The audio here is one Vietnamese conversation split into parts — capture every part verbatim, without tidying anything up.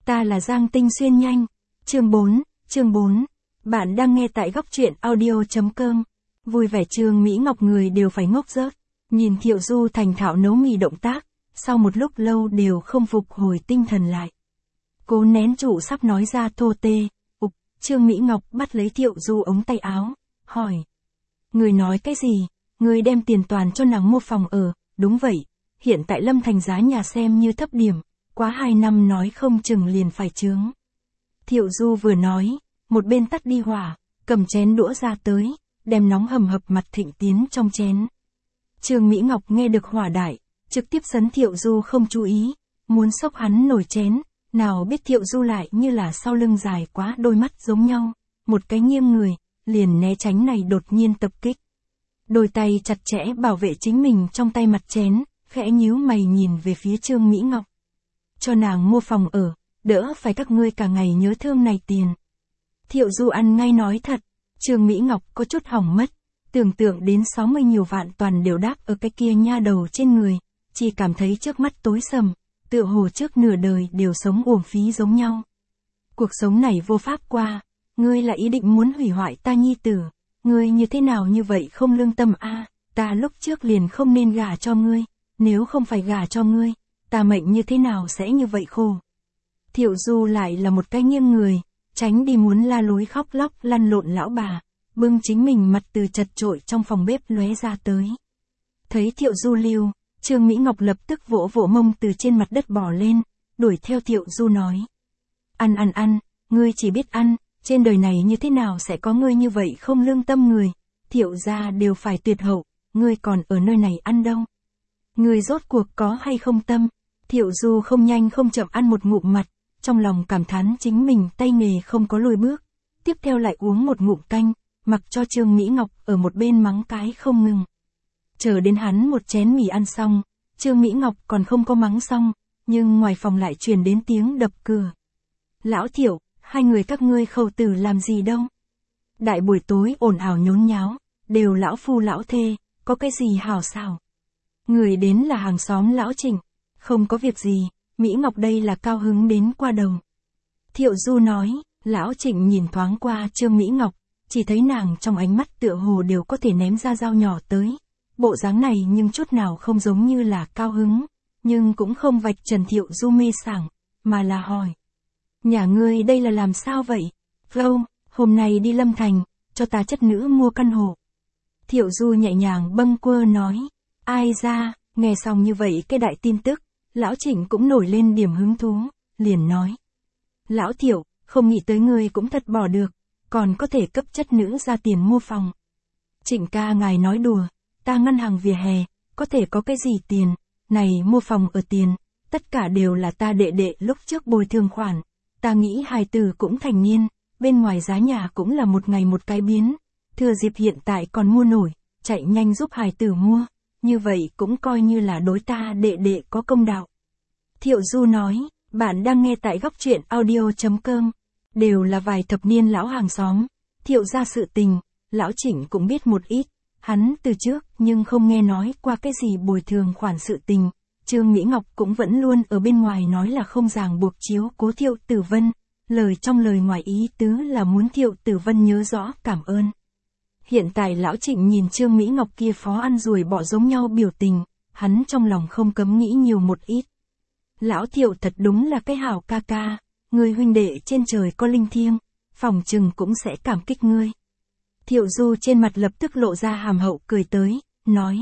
Ta là Giang Tinh Xuyên nhanh. Chương bốn, chương bốn. Bạn đang nghe tại góc truyện audio.com. Vui vẻ Trương Mỹ Ngọc người đều phải ngốc rớt. Nhìn Thiệu Du thành thạo nấu mì động tác, sau một lúc lâu đều không phục hồi tinh thần lại. Cố nén trụ sắp nói ra thô tê, ục, Trương Mỹ Ngọc bắt lấy Thiệu Du ống tay áo, hỏi. Người nói cái gì? Người đem tiền toàn cho nàng mua phòng ở, đúng vậy, hiện tại Lâm Thành giá nhà xem như thấp điểm, quá hai năm nói không chừng liền phải chướng. Thiệu Du vừa nói, một bên tắt đi hỏa, cầm chén đũa ra tới, đem nóng hầm hập mặt thịnh tiến trong chén. Trương Mỹ Ngọc nghe được hỏa đại, trực tiếp sấn Thiệu Du không chú ý, muốn xốc hắn nổi chén, nào biết Thiệu Du lại như là sau lưng dài quá đôi mắt giống nhau, một cái nghiêng người, liền né tránh này đột nhiên tập kích. Đôi tay chặt chẽ bảo vệ chính mình trong tay mặt chén, khẽ nhíu mày nhìn về phía Trương Mỹ Ngọc. Cho nàng mua phòng ở, đỡ phải các ngươi cả ngày nhớ thương này tiền. Thiệu Du ăn ngay nói thật, Trương Mỹ Ngọc có chút hỏng mất, tưởng tượng đến sáu mươi nhiều vạn toàn đều đáp ở cái kia nha đầu trên người, chỉ cảm thấy trước mắt tối sầm, tựa hồ trước nửa đời đều sống uổng phí giống nhau. Cuộc sống này vô pháp qua, ngươi là ý định muốn hủy hoại ta nhi tử, ngươi như thế nào như vậy không lương tâm a, ta lúc trước liền không nên gả cho ngươi, nếu không phải gả cho ngươi, ta mệnh như thế nào sẽ như vậy khổ. Thiệu Du lại là một cái nghiêng người, tránh đi muốn la lối khóc lóc lăn lộn lão bà, bưng chính mình mặt từ chật trội trong phòng bếp lóe ra tới. Thấy Thiệu Du lưu, Trương Mỹ Ngọc lập tức vỗ vỗ mông từ trên mặt đất bò lên, đuổi theo Thiệu Du nói. Ăn ăn ăn, ngươi chỉ biết ăn, trên đời này như thế nào sẽ có ngươi như vậy không lương tâm người, Thiệu gia đều phải tuyệt hậu, ngươi còn ở nơi này ăn đâu. Ngươi rốt cuộc có hay không tâm? Thiệu Du không nhanh không chậm ăn một ngụm mặt, trong lòng cảm thán chính mình tay nghề không có lùi bước, tiếp theo lại uống một ngụm canh, mặc cho Trương Mỹ Ngọc ở một bên mắng cái không ngừng. Chờ đến hắn một chén mì ăn xong, Trương Mỹ Ngọc còn không có mắng xong, nhưng ngoài phòng lại truyền đến tiếng đập cửa. Lão Thiệu, hai người các ngươi khẩu tử làm gì đâu? Đại buổi tối ồn ào nhốn nháo, đều lão phu lão thê, có cái gì hào xào? Người đến là hàng xóm lão Trịnh, không có việc gì, Mỹ Ngọc đây là cao hứng đến qua đầu. Thiệu Du nói, lão Trịnh nhìn thoáng qua Trương Mỹ Ngọc, chỉ thấy nàng trong ánh mắt tựa hồ đều có thể ném ra dao nhỏ tới. Bộ dáng này nhưng chút nào không giống như là cao hứng, nhưng cũng không vạch trần Thiệu Du mê sảng, mà là hỏi. Nhà ngươi đây là làm sao vậy? Vô, hôm nay đi Lâm Thành, cho ta chất nữ mua căn hộ. Thiệu Du nhẹ nhàng bâng quơ nói. Ai ra, nghe xong như vậy cái đại tin tức, lão Trịnh cũng nổi lên điểm hứng thú, liền nói. Lão Thiệu, không nghĩ tới ngươi cũng thật bỏ được, còn có thể cấp chất nữ ra tiền mua phòng. Trịnh ca ngài nói đùa, ta ngân hàng vỉa hè, có thể có cái gì tiền, này mua phòng ở tiền, tất cả đều là ta đệ đệ lúc trước bồi thường khoản, ta nghĩ hài tử cũng thành niên, bên ngoài giá nhà cũng là một ngày một cái biến, thừa dịp hiện tại còn mua nổi, chạy nhanh giúp hài tử mua, như vậy cũng coi như là đối ta đệ đệ có công đạo. Thiệu Du nói, bạn đang nghe tại góc truyện audio.com, đều là vài thập niên lão hàng xóm, Thiệu gia sự tình, lão Trịnh cũng biết một ít. Hắn từ trước nhưng không nghe nói qua cái gì bồi thường khoản sự tình, Trương Mỹ Ngọc cũng vẫn luôn ở bên ngoài nói là không ràng buộc chiếu cố Thiệu Tử Vân, lời trong lời ngoài ý tứ là muốn Thiệu Tử Vân nhớ rõ cảm ơn. Hiện tại lão Trịnh nhìn Trương Mỹ Ngọc kia phó ăn ruồi bỏ giống nhau biểu tình, hắn trong lòng không cấm nghĩ nhiều một ít. Lão Thiệu thật đúng là cái hảo ca ca, người huynh đệ trên trời có linh thiêng, phòng chừng cũng sẽ cảm kích ngươi. Thiệu Du trên mặt lập tức lộ ra hàm hậu cười tới, nói.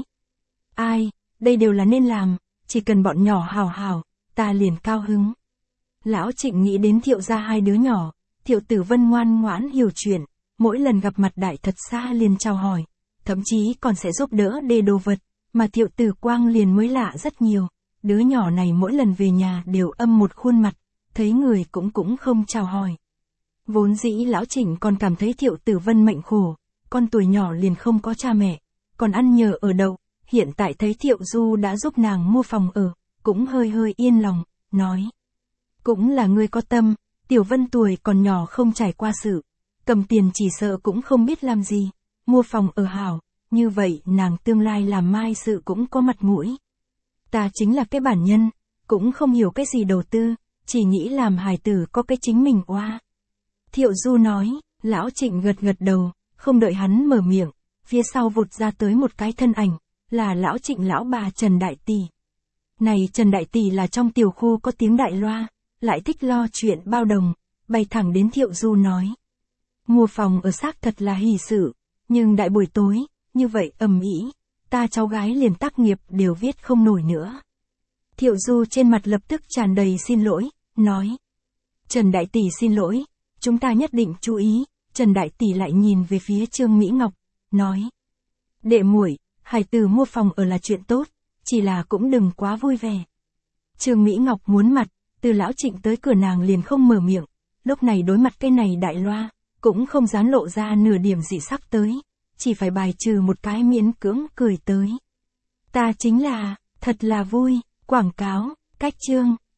Ai, đây đều là nên làm, chỉ cần bọn nhỏ hào hào, ta liền cao hứng. Lão Trịnh nghĩ đến Thiệu gia hai đứa nhỏ, Thiệu Tử Vân ngoan ngoãn hiểu chuyện, mỗi lần gặp mặt đại thật xa liền chào hỏi, thậm chí còn sẽ giúp đỡ đề đồ vật, mà Thiệu Tử Quang liền mới lạ rất nhiều, đứa nhỏ này mỗi lần về nhà đều âm một khuôn mặt, thấy người cũng cũng không chào hỏi. Vốn dĩ lão Trịnh còn cảm thấy Thiệu Tử Vân mệnh khổ, con tuổi nhỏ liền không có cha mẹ, còn ăn nhờ ở đậu, hiện tại thấy Thiệu Du đã giúp nàng mua phòng ở, cũng hơi hơi yên lòng, nói. Cũng là ngươi có tâm, Tiểu Vân tuổi còn nhỏ không trải qua sự, cầm tiền chỉ sợ cũng không biết làm gì, mua phòng ở hảo, như vậy nàng tương lai làm mai sự cũng có mặt mũi. Ta chính là cái bản nhân, cũng không hiểu cái gì đầu tư, chỉ nghĩ làm hài tử có cái chính mình oa. Thiệu Du nói, lão Trịnh gật gật đầu, không đợi hắn mở miệng, phía sau vụt ra tới một cái thân ảnh, là lão Trịnh lão bà Trần Đại Tỷ. Này Trần Đại Tỷ là trong tiểu khu có tiếng đại loa, lại thích lo chuyện bao đồng, bay thẳng đến Thiệu Du nói. Mua phòng ở xác thật là hỷ sự, nhưng đại buổi tối, như vậy ầm ĩ, ta cháu gái liền tác nghiệp đều viết không nổi nữa. Thiệu Du trên mặt lập tức tràn đầy xin lỗi, nói. Trần Đại Tỷ xin lỗi, chúng ta nhất định chú ý. Trần Đại Tỷ lại nhìn về phía Trương Mỹ Ngọc, nói. Đệ muội, hài tử mua phòng ở là chuyện tốt, chỉ là cũng đừng quá vui vẻ. Trương Mỹ Ngọc muốn mặt, từ lão Trịnh tới cửa nàng liền không mở miệng, lúc này đối mặt cái này đại loa, cũng không dám lộ ra nửa điểm dị sắc tới, chỉ phải bài trừ một cái miễn cưỡng cười tới. Ta chính là, thật là vui, quảng cáo, cách chương.